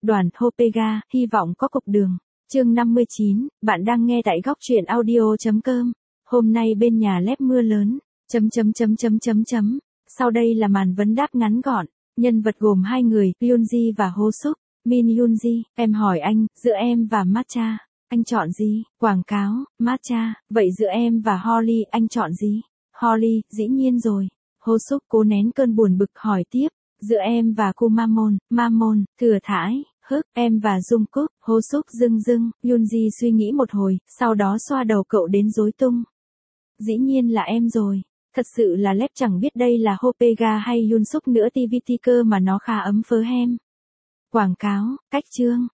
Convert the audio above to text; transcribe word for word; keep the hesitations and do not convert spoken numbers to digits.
Đoàn Hopega, hy vọng có cục đường. Chương năm mươi chín, bạn đang nghe tại góc truyện audio.com. Hôm nay bên nhà lép mưa lớn. Chấm chấm chấm chấm chấm chấm. Sau đây là màn vấn đáp ngắn gọn. Nhân vật gồm hai người, Yoonji và Hoseok. Min Yoonji, em hỏi anh, giữa em và Matcha, anh chọn gì? Quảng cáo, Matcha, vậy giữa em và Holly, anh chọn gì? Holly, dĩ nhiên rồi. Hoseok cố nén cơn buồn bực hỏi tiếp. Giữa em và cô Mamon, Mamon, thừa thãi, hức, em và Jungkook, Hoseok dưng dưng, Yoonji suy nghĩ một hồi, sau đó xoa đầu cậu đến rối tung. Dĩ nhiên là em rồi. Thật sự là lép chẳng biết đây là Hopega hay Yoonsup nữa ti vi ti cơ mà nó khá ấm phớ hem. Quảng cáo, cách chương,